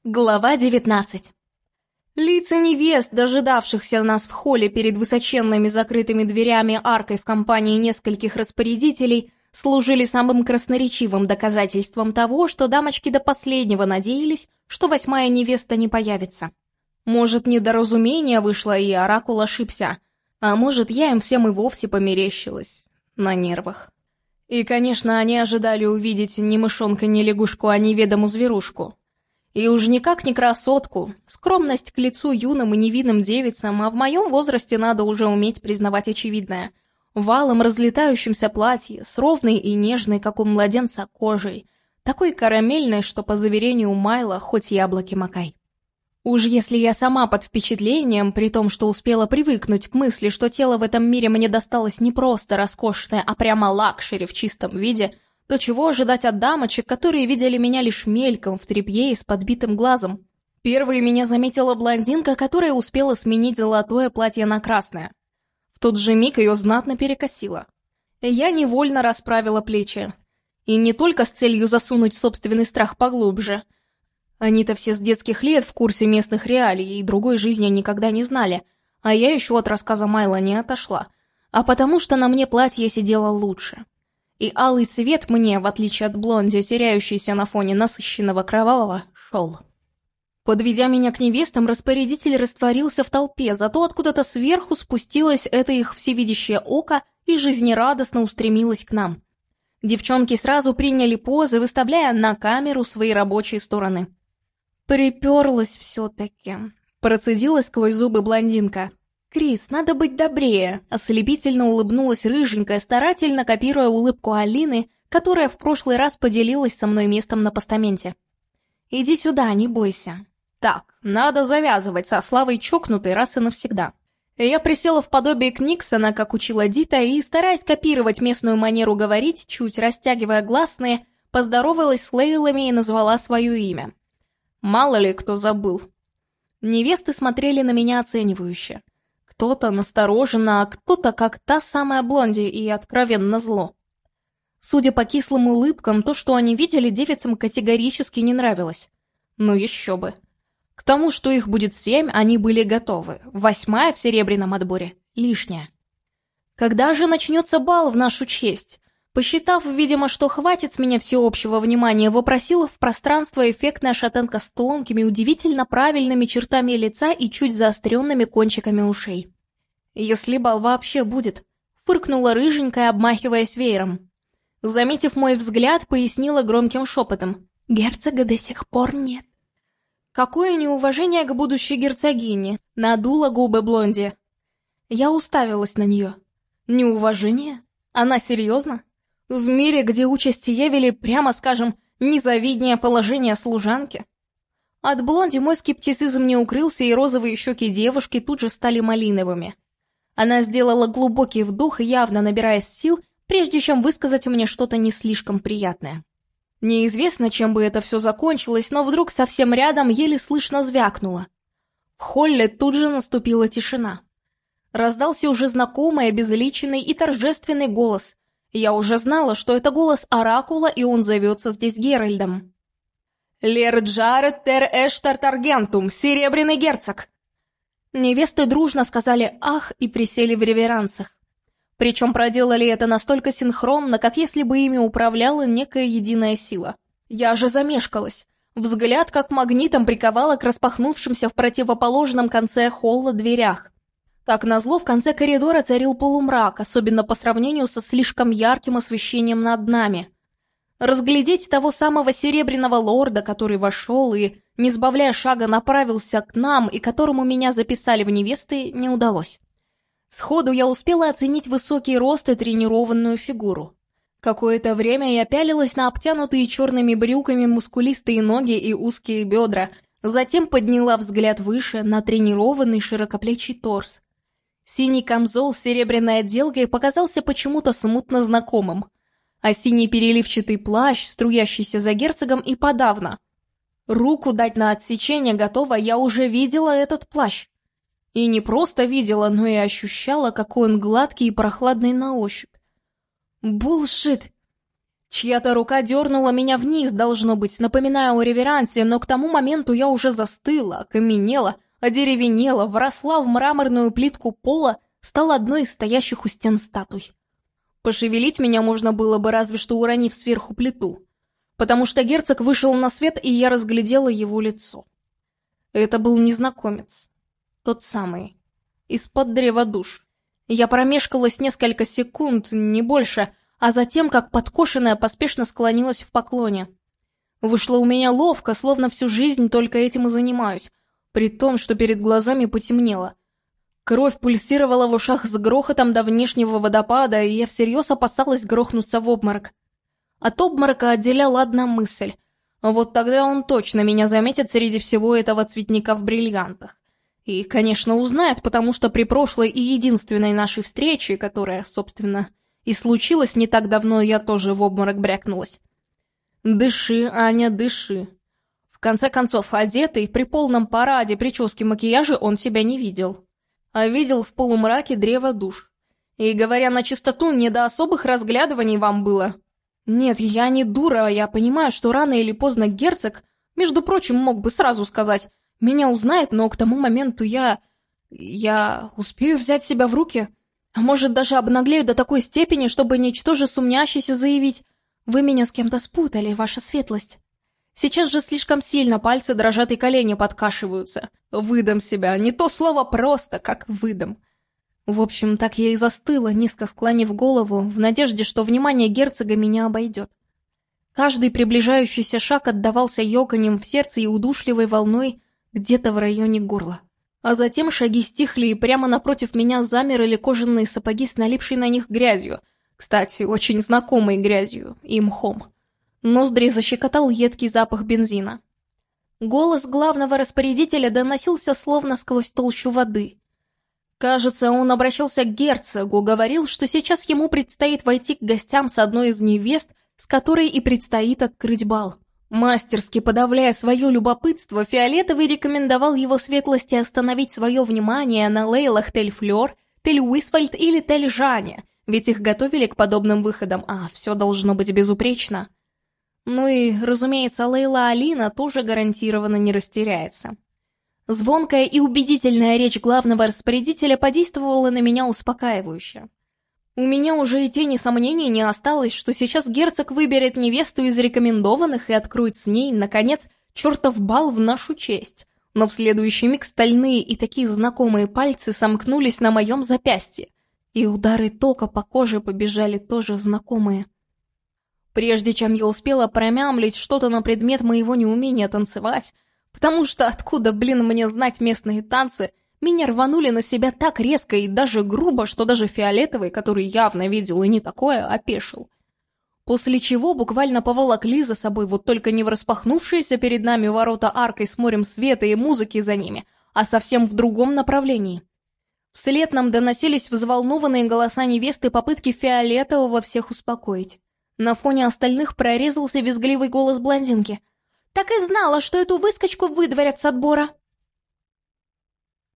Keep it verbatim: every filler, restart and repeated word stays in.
Глава девятнадцать. Лица невест, дожидавшихся нас в холле перед высоченными закрытыми дверями аркой в компании нескольких распорядителей, служили самым красноречивым доказательством того, что дамочки до последнего надеялись, что восьмая невеста не появится. Может, недоразумение вышло и оракул ошибся, а может, я им всем и вовсе померещилась на нервах. И, конечно, они ожидали увидеть не мышонка, не лягушку, а неведомую зверушку. И уж никак не красотку, скромность к лицу юным и невинным девицам, а в моем возрасте надо уже уметь признавать очевидное. Валом разлетающемся платье, с ровной и нежной, как у младенца, кожей, такой карамельной, что, по заверению Майла, хоть яблоки макай. Уж если я сама под впечатлением, при том, что успела привыкнуть к мысли, что тело в этом мире мне досталось не просто роскошное, а прямо лакшери в чистом виде, то чего ожидать от дамочек, которые видели меня лишь мельком в тряпье и с подбитым глазом? Первой меня заметила блондинка, которая успела сменить золотое платье на красное. В тот же миг ее знатно перекосило. Я невольно расправила плечи. И не только с целью засунуть собственный страх поглубже. Они-то все с детских лет в курсе местных реалий и другой жизни никогда не знали, а я еще от рассказа Майла не отошла, а потому что на мне платье сидело лучше. И алый цвет мне, в отличие от блонди, теряющейся на фоне насыщенного кровавого, шел. Подведя меня к невестам, распорядитель растворился в толпе, зато откуда-то сверху спустилось это их всевидящее око и жизнерадостно устремилось к нам. Девчонки сразу приняли позы, выставляя на камеру свои рабочие стороны. «Приперлась все-таки», — процедила сквозь зубы блондинка. «Крис, надо быть добрее», — ослепительно улыбнулась рыженькая, старательно копируя улыбку Алины, которая в прошлый раз поделилась со мной местом на постаменте. «Иди сюда, не бойся». Так, надо завязывать со Славой чокнутой раз и навсегда. Я присела в подобие Книксона, как учила Дита, и, стараясь копировать местную манеру говорить, чуть растягивая гласные, поздоровалась с Лейлами и назвала свое имя. Мало ли кто забыл. Невесты смотрели на меня оценивающе. Кто-то настороженно, а кто-то как та самая блонди и откровенно зло. Судя по кислым улыбкам, то, что они видели, девицам категорически не нравилось. Ну еще бы. К тому, что их будет семь, они были готовы. Восьмая в серебряном отборе — лишняя. Когда же начнется бал в нашу честь? Посчитав, видимо, что хватит с меня всеобщего внимания, вопросила в пространство эффектная шатенка с тонкими, удивительно правильными чертами лица и чуть заостренными кончиками ушей. «Если бал вообще будет», — фыркнула рыженькая, обмахиваясь веером. Заметив мой взгляд, пояснила громким шепотом. «Герцога до сих пор нет». Какое неуважение к будущей герцогине, надула губы блонди. Я уставилась на нее. Неуважение? Она серьезно? В мире, где участи явили, прямо скажем, незавиднее положение служанки? От блонди мой скептицизм не укрылся, и розовые щеки девушки тут же стали малиновыми. Она сделала глубокий вдох, явно набираясь сил, прежде чем высказать мне что-то не слишком приятное. Неизвестно, чем бы это все закончилось, но вдруг совсем рядом еле слышно звякнуло. В холле тут же наступила тишина. Раздался уже знакомый, обезличенный и торжественный голос. Я уже знала, что это голос оракула, и он зовется здесь Геральдом. «Лер Джаред тер эштар таргентум, серебряный герцог!» Невесты дружно сказали «ах» и присели в реверансах. Причем проделали это настолько синхронно, как если бы ими управляла некая единая сила. Я же замешкалась. Взгляд как магнитом приковала к распахнувшимся в противоположном конце холла дверях. Как назло, в конце коридора царил полумрак, особенно по сравнению со слишком ярким освещением над нами. Разглядеть того самого серебряного лорда, который вошел и, не сбавляя шага, направился к нам и которому меня записали в невесты, не удалось. Сходу я успела оценить высокий рост и тренированную фигуру. Какое-то время я пялилась на обтянутые черными брюками мускулистые ноги и узкие бедра, затем подняла взгляд выше на тренированный широкоплечий торс. Синий камзол с серебряной отделкой показался почему-то смутно знакомым, а синий переливчатый плащ, струящийся за герцогом, и подавно. Руку дать на отсечение готова, я уже видела этот плащ. И не просто видела, но и ощущала, какой он гладкий и прохладный на ощупь. Булшит! Чья-то рука дернула меня вниз, должно быть, напоминая о реверансе, но к тому моменту я уже застыла, окаменела, одеревенела, вросла в мраморную плитку пола, стала одной из стоящих у стен статуй. Пошевелить меня можно было бы, разве что уронив сверху плиту, потому что герцог вышел на свет, и я разглядела его лицо. Это был незнакомец, тот самый, из-под древа душ. Я промешкалась несколько секунд, не больше, а затем, как подкошенная, поспешно склонилась в поклоне. Вышло у меня ловко, словно всю жизнь только этим и занимаюсь, при том, что перед глазами потемнело. Кровь пульсировала в ушах с грохотом до внешнего водопада, и я всерьез опасалась грохнуться в обморок. От обморока отделяла одна мысль. Вот тогда он точно меня заметит среди всего этого цветника в бриллиантах. И, конечно, узнает, потому что при прошлой и единственной нашей встрече, которая, собственно, и случилась не так давно, я тоже в обморок брякнулась. Дыши, Аня, дыши. В конце концов, одетый, при полном параде, прическе, макияже он тебя не видел. А видел в полумраке древо душ. И, говоря на чистоту, не до особых разглядываний вам было. Нет, я не дура, я понимаю, что рано или поздно герцог, между прочим, мог бы сразу сказать, меня узнает, но к тому моменту я... я успею взять себя в руки. А может, даже обнаглею до такой степени, чтобы ничтоже сумнящийся заявить, вы меня с кем-то спутали, ваша светлость. Сейчас же слишком сильно пальцы дрожат и колени подкашиваются. Выдам себя, не то слово просто, как выдам. В общем, так я и застыла, низко склонив голову, в надежде, что внимание герцога меня обойдет. Каждый приближающийся шаг отдавался ёканьем в сердце и удушливой волной где-то в районе горла. А затем шаги стихли, и прямо напротив меня замерли кожаные сапоги с налипшей на них грязью. Кстати, очень знакомой грязью и мхом. Ноздри защекотал едкий запах бензина. Голос главного распорядителя доносился словно сквозь толщу воды. Кажется, он обращался к герцогу, говорил, что сейчас ему предстоит войти к гостям с одной из невест, с которой и предстоит открыть бал. Мастерски подавляя свое любопытство, Фиолетовый рекомендовал его светлости остановить свое внимание на Лейлах Тель-Флёр, Тель-Уисвальд или Тель-Жане, ведь их готовили к подобным выходам, а все должно быть безупречно. Ну и, разумеется, Лейла Алина тоже гарантированно не растеряется. Звонкая и убедительная речь главного распорядителя подействовала на меня успокаивающе. У меня уже и тени сомнений не осталось, что сейчас герцог выберет невесту из рекомендованных и откроет с ней, наконец, чертов бал в нашу честь. Но в следующий миг стальные и такие знакомые пальцы сомкнулись на моем запястье, и удары тока по коже побежали тоже знакомые. Прежде чем я успела промямлить что-то на предмет моего неумения танцевать, потому что откуда, блин, мне знать местные танцы, меня рванули на себя так резко и даже грубо, что даже Фиолетовый, который явно видел и не такое, опешил. После чего буквально поволокли за собой, вот только не в распахнувшиеся перед нами ворота аркой с морем света и музыки за ними, а совсем в другом направлении. Вслед нам доносились взволнованные голоса невесты и попытки Фиолетового всех успокоить. На фоне остальных прорезался визгливый голос блондинки. «Так и знала, что эту выскочку выдворят с отбора!»